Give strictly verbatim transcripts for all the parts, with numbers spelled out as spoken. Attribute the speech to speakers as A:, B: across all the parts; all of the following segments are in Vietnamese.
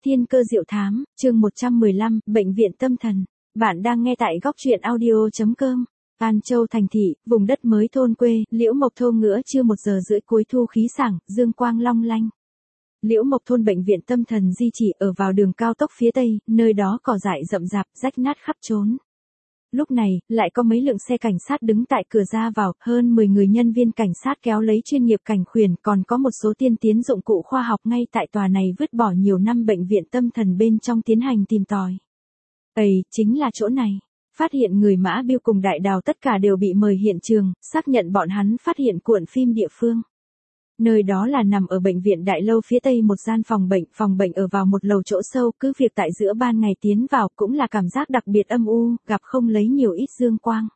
A: Thiên cơ diệu thám, chương một trăm mười lăm, Bệnh viện tâm thần. Bạn đang nghe tại góc truyện audio chấm com. An Châu thành thị, vùng đất mới thôn quê, Liễu Mộc thôn ngữa trưa một giờ rưỡi cuối thu khí sảng, dương quang long lanh. Liễu Mộc thôn bệnh viện tâm thần di chỉ ở vào đường cao tốc phía tây, nơi đó cỏ dại rậm rạp, rách nát khắp trốn. Lúc này, lại có mấy lượng xe cảnh sát đứng tại cửa ra vào, hơn mười người nhân viên cảnh sát kéo lấy chuyên nghiệp cảnh khuyển, còn có một số tiên tiến dụng cụ khoa học ngay tại tòa này vứt bỏ nhiều năm bệnh viện tâm thần bên trong tiến hành tìm tòi. Ây, chính là chỗ này. Phát hiện người Mã Biêu cùng Đại Đào tất cả đều bị mời hiện trường, xác nhận bọn hắn phát hiện cuộn phim địa phương. Nơi đó là nằm ở bệnh viện Đại Lâu phía tây một gian phòng bệnh, phòng bệnh ở vào một lầu chỗ sâu, cứ việc tại giữa ban ngày tiến vào cũng là cảm giác đặc biệt âm u, gặp không lấy nhiều ít dương quang.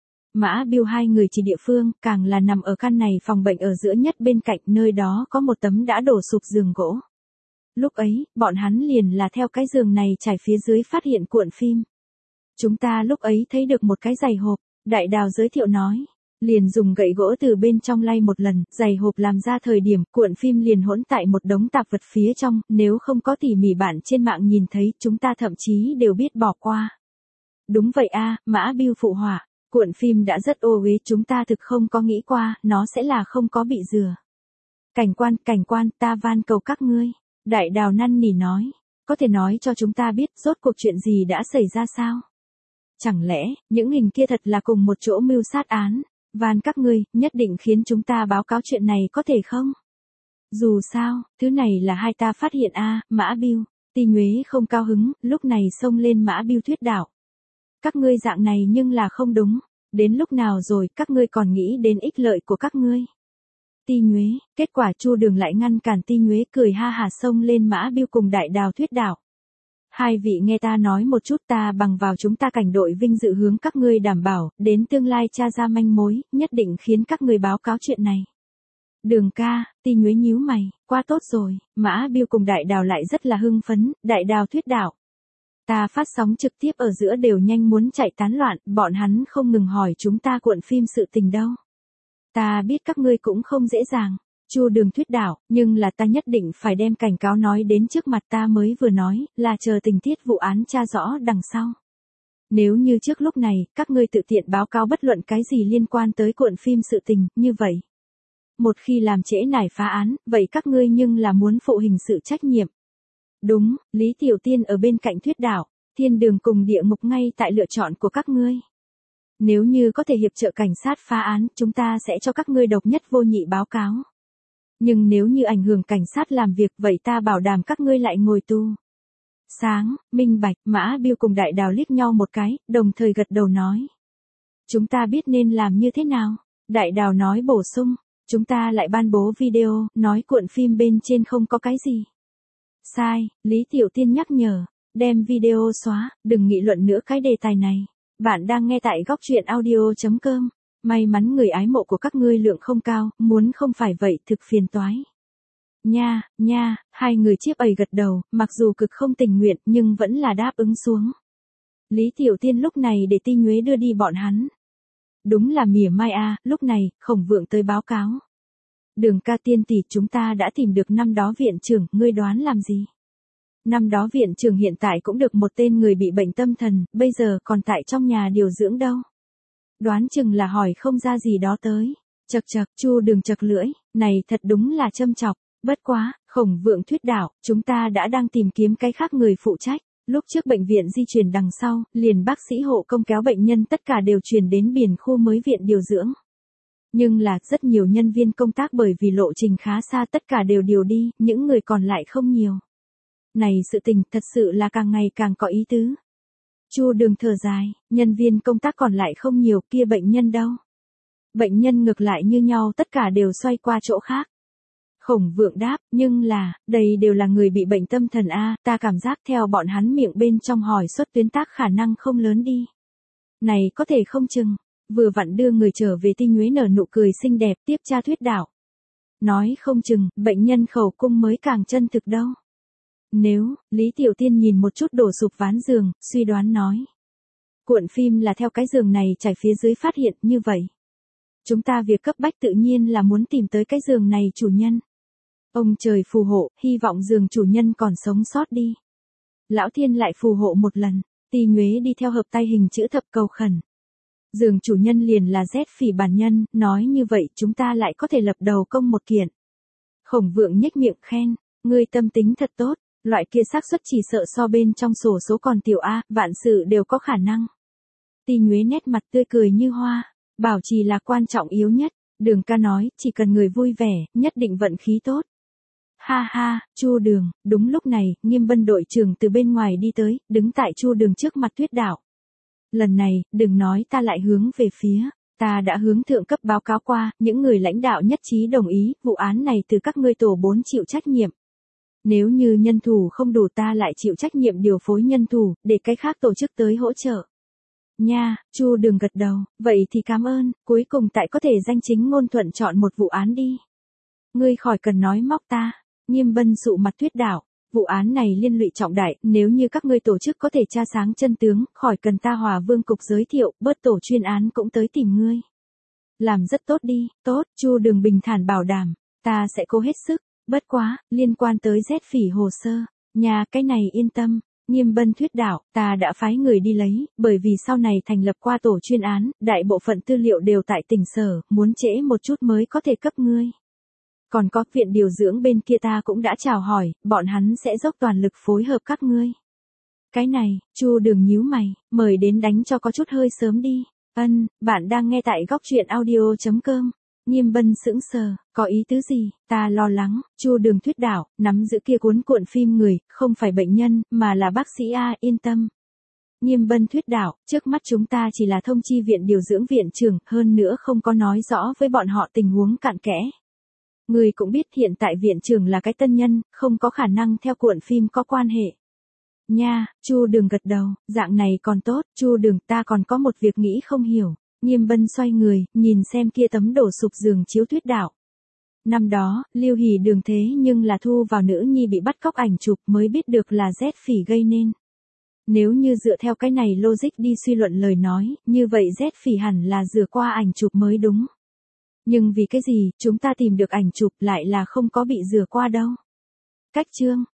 A: Mã Biêu hai người chỉ địa phương, càng là nằm ở căn này phòng bệnh ở giữa nhất bên cạnh, nơi đó có một tấm đã đổ sụp giường gỗ. Lúc ấy, bọn hắn liền là theo cái giường này trải phía dưới phát hiện cuộn phim. Chúng ta lúc ấy thấy được một cái giày hộp, Đại Đào giới thiệu nói. Liền dùng gậy gỗ từ bên trong lay một lần, giày hộp làm ra thời điểm, cuộn phim liền hỗn tại một đống tạp vật phía trong, nếu không có tỉ mỉ bạn trên mạng nhìn thấy, chúng ta thậm chí đều biết bỏ qua. Đúng vậy a, Mã Biêu phụ họa, cuộn phim đã rất ô uế, chúng ta thực không có nghĩ qua, nó sẽ là không có bị rửa. Cảnh quan, cảnh quan, ta van cầu các ngươi. Đại Đào năn nỉ nói, có thể nói cho chúng ta biết rốt cuộc chuyện gì đã xảy ra sao? Chẳng lẽ, những hình kia thật là cùng một chỗ mưu sát án? Van các ngươi, nhất định khiến chúng ta báo cáo chuyện này có thể không? Dù sao, thứ này là hai ta phát hiện a, Mã Biêu. Ti Nhuế không cao hứng, lúc này xông lên Mã Biêu thuyết đạo. Các ngươi dạng này nhưng là không đúng. Đến lúc nào rồi, các ngươi còn nghĩ đến ích lợi của các ngươi? Ti Nhuế, kết quả Chu Đường lại ngăn cản Ti Nhuế, cười ha hà xông lên Mã Biêu cùng Đại Đào thuyết đạo. Hai vị nghe ta nói một chút, ta bằng vào chúng ta cảnh đội vinh dự hướng các ngươi đảm bảo, đến tương lai tra ra manh mối, nhất định khiến các ngươi báo cáo chuyện này. Đường ca, Ti Nhuế nhíu mày, quá tốt rồi, Mã Biêu cùng Đại Đào lại rất là hưng phấn, Đại Đào thuyết đạo. Ta phát sóng trực tiếp ở giữa đều nhanh muốn chạy tán loạn, bọn hắn không ngừng hỏi chúng ta cuộn phim sự tình đâu. Ta biết các ngươi cũng không dễ dàng. Chu Đường thuyết đạo, nhưng là ta nhất định phải đem cảnh cáo nói đến trước mặt, ta mới vừa nói, là chờ tình tiết vụ án tra rõ đằng sau. Nếu như trước lúc này, các ngươi tự tiện báo cáo bất luận cái gì liên quan tới cuộn phim sự tình, như vậy. Một khi làm trễ nải phá án, vậy các ngươi nhưng là muốn phụ hình sự trách nhiệm. Đúng, Lý Tiểu Tiên ở bên cạnh thuyết đạo, thiên đường cùng địa ngục ngay tại lựa chọn của các ngươi. Nếu như có thể hiệp trợ cảnh sát phá án, chúng ta sẽ cho các ngươi độc nhất vô nhị báo cáo. Nhưng nếu như ảnh hưởng cảnh sát làm việc, vậy ta bảo đảm các ngươi lại ngồi tù. Sáng, minh bạch, Mã Biêu cùng Đại Đào liếc nhau một cái, đồng thời gật đầu nói. Chúng ta biết nên làm như thế nào? Đại Đào nói bổ sung, chúng ta lại ban bố video, nói cuộn phim bên trên không có cái gì. Sai, Lý Tiểu Tiên nhắc nhở, đem video xóa, đừng nghị luận nữa cái đề tài này. Bạn đang nghe tại góc truyện audio chấm com. May mắn người ái mộ của các ngươi lượng không cao, muốn không phải vậy thực phiền toái. Nha, nha, hai người chiếc ầy gật đầu, mặc dù cực không tình nguyện nhưng vẫn là đáp ứng xuống. Lý Tiểu Tiên lúc này để Ti Nhuế đưa đi bọn hắn. Đúng là mỉa mai a, lúc này, Khổng Vượng tới báo cáo. Đường ca tiên tỷ, chúng ta đã tìm được năm đó viện trưởng, ngươi đoán làm gì? Năm đó viện trưởng hiện tại cũng được một tên người bị bệnh tâm thần, bây giờ còn tại trong nhà điều dưỡng đâu. Đoán chừng là hỏi không ra gì đó tới. Chật chật, Chu Đường chật lưỡi, này thật đúng là châm chọc. Bất quá, Khổng Vượng thuyết đạo, chúng ta đã đang tìm kiếm cái khác người phụ trách. Lúc trước bệnh viện di chuyển đằng sau, liền bác sĩ hộ công kéo bệnh nhân tất cả đều chuyển đến biển khu mới viện điều dưỡng. Nhưng là, rất nhiều nhân viên công tác bởi vì lộ trình khá xa tất cả đều điều đi, những người còn lại không nhiều. Này sự tình thật sự là càng ngày càng có ý tứ. Chu Đường thở dài, nhân viên công tác còn lại không nhiều, kia bệnh nhân đâu? Bệnh nhân ngược lại như nhau, tất cả đều xoay qua chỗ khác. Khổng Vượng đáp, nhưng là, đây đều là người bị bệnh tâm thần a, ta cảm giác theo bọn hắn miệng bên trong hỏi xuất tuyến tác khả năng không lớn đi. Này có thể không chừng, vừa vặn đưa người trở về. Ti Nhuế nở nụ cười xinh đẹp, tiếp tra thuyết đạo. Nói không chừng, bệnh nhân khẩu cung mới càng chân thực đâu. Nếu, Lý Tiểu Tiên nhìn một chút đổ sụp ván giường, suy đoán nói. Cuộn phim là theo cái giường này trải phía dưới phát hiện, như vậy. Chúng ta việc cấp bách tự nhiên là muốn tìm tới cái giường này chủ nhân. Ông trời phù hộ, hy vọng giường chủ nhân còn sống sót đi. Lão thiên lại phù hộ một lần, Ti Nhuế đi theo hợp tay hình chữ thập cầu khẩn. Giường chủ nhân liền là rét phỉ bản nhân, nói như vậy chúng ta lại có thể lập đầu công một kiện. Khổng Vượng nhếch miệng khen, ngươi tâm tính thật tốt, loại kia xác suất chỉ sợ so bên trong sổ số còn tiểu A, vạn sự đều có khả năng. Ti Nhuế nét mặt tươi cười như hoa, bảo trì là quan trọng yếu nhất, Đường ca nói, chỉ cần người vui vẻ, nhất định vận khí tốt. Ha ha, Chu Đường, đúng lúc này, Nghiêm Bân đội trưởng từ bên ngoài đi tới, đứng tại Chu Đường trước mặt Tuyết Đạo. Lần này, đừng nói ta lại hướng về phía, ta đã hướng thượng cấp báo cáo qua, những người lãnh đạo nhất trí đồng ý, vụ án này từ các ngươi tổ bốn chịu trách nhiệm. Nếu như nhân thủ không đủ ta lại chịu trách nhiệm điều phối nhân thủ, để cái khác tổ chức tới hỗ trợ. Nha, Chu Đường gật đầu, vậy thì cảm ơn, cuối cùng tại có thể danh chính ngôn thuận chọn một vụ án đi. Ngươi khỏi cần nói móc ta. Nghiêm Bân sụ mặt Tuyết Đạo, vụ án này liên lụy trọng đại, nếu như các ngươi tổ chức có thể tra sáng chân tướng, khỏi cần ta Hòa Vương cục giới thiệu, bớt tổ chuyên án cũng tới tìm ngươi. Làm rất tốt đi, tốt, Chu Đường bình thản bảo đảm, ta sẽ cố hết sức, bất quá, liên quan tới rét phỉ hồ sơ, nhà cái này yên tâm. Nghiêm Bân Tuyết Đạo, ta đã phái người đi lấy, bởi vì sau này thành lập qua tổ chuyên án, đại bộ phận tư liệu đều tại tỉnh sở, muốn trễ một chút mới có thể cấp ngươi. Còn có viện điều dưỡng bên kia ta cũng đã chào hỏi, bọn hắn sẽ dốc toàn lực phối hợp các ngươi. Cái này, Chu Đường nhíu mày, mời đến đánh cho có chút hơi sớm đi. Ân, bạn đang nghe tại góc truyện audio chấm com. Nghiêm Bân sững sờ, có ý tứ gì, ta lo lắng, Chu Đường Tuyết Đạo, nắm giữ kia cuốn cuộn phim người, không phải bệnh nhân, mà là bác sĩ A, yên tâm. Nghiêm Bân Tuyết Đạo, trước mắt chúng ta chỉ là thông chi viện điều dưỡng viện trưởng, hơn nữa không có nói rõ với bọn họ tình huống cặn kẽ. Người cũng biết hiện tại viện trưởng là cái tân nhân, không có khả năng theo cuộn phim có quan hệ. Nha, Chu Đường gật đầu, dạng này còn tốt, Chu Đường ta còn có một việc nghĩ không hiểu. Nghiêm Bân xoay người, nhìn xem kia tấm đổ sụp giường chiếu Tuyết Đạo. Năm đó, Lưu Hỷ Đường thế nhưng là thu vào nữ nhi bị bắt cóc ảnh chụp mới biết được là rét phỉ gây nên. Nếu như dựa theo cái này logic đi suy luận lời nói, như vậy rét phỉ hẳn là rửa qua ảnh chụp mới đúng. Nhưng vì cái gì, chúng ta tìm được ảnh chụp lại là không có bị rửa qua đâu. Cách chương,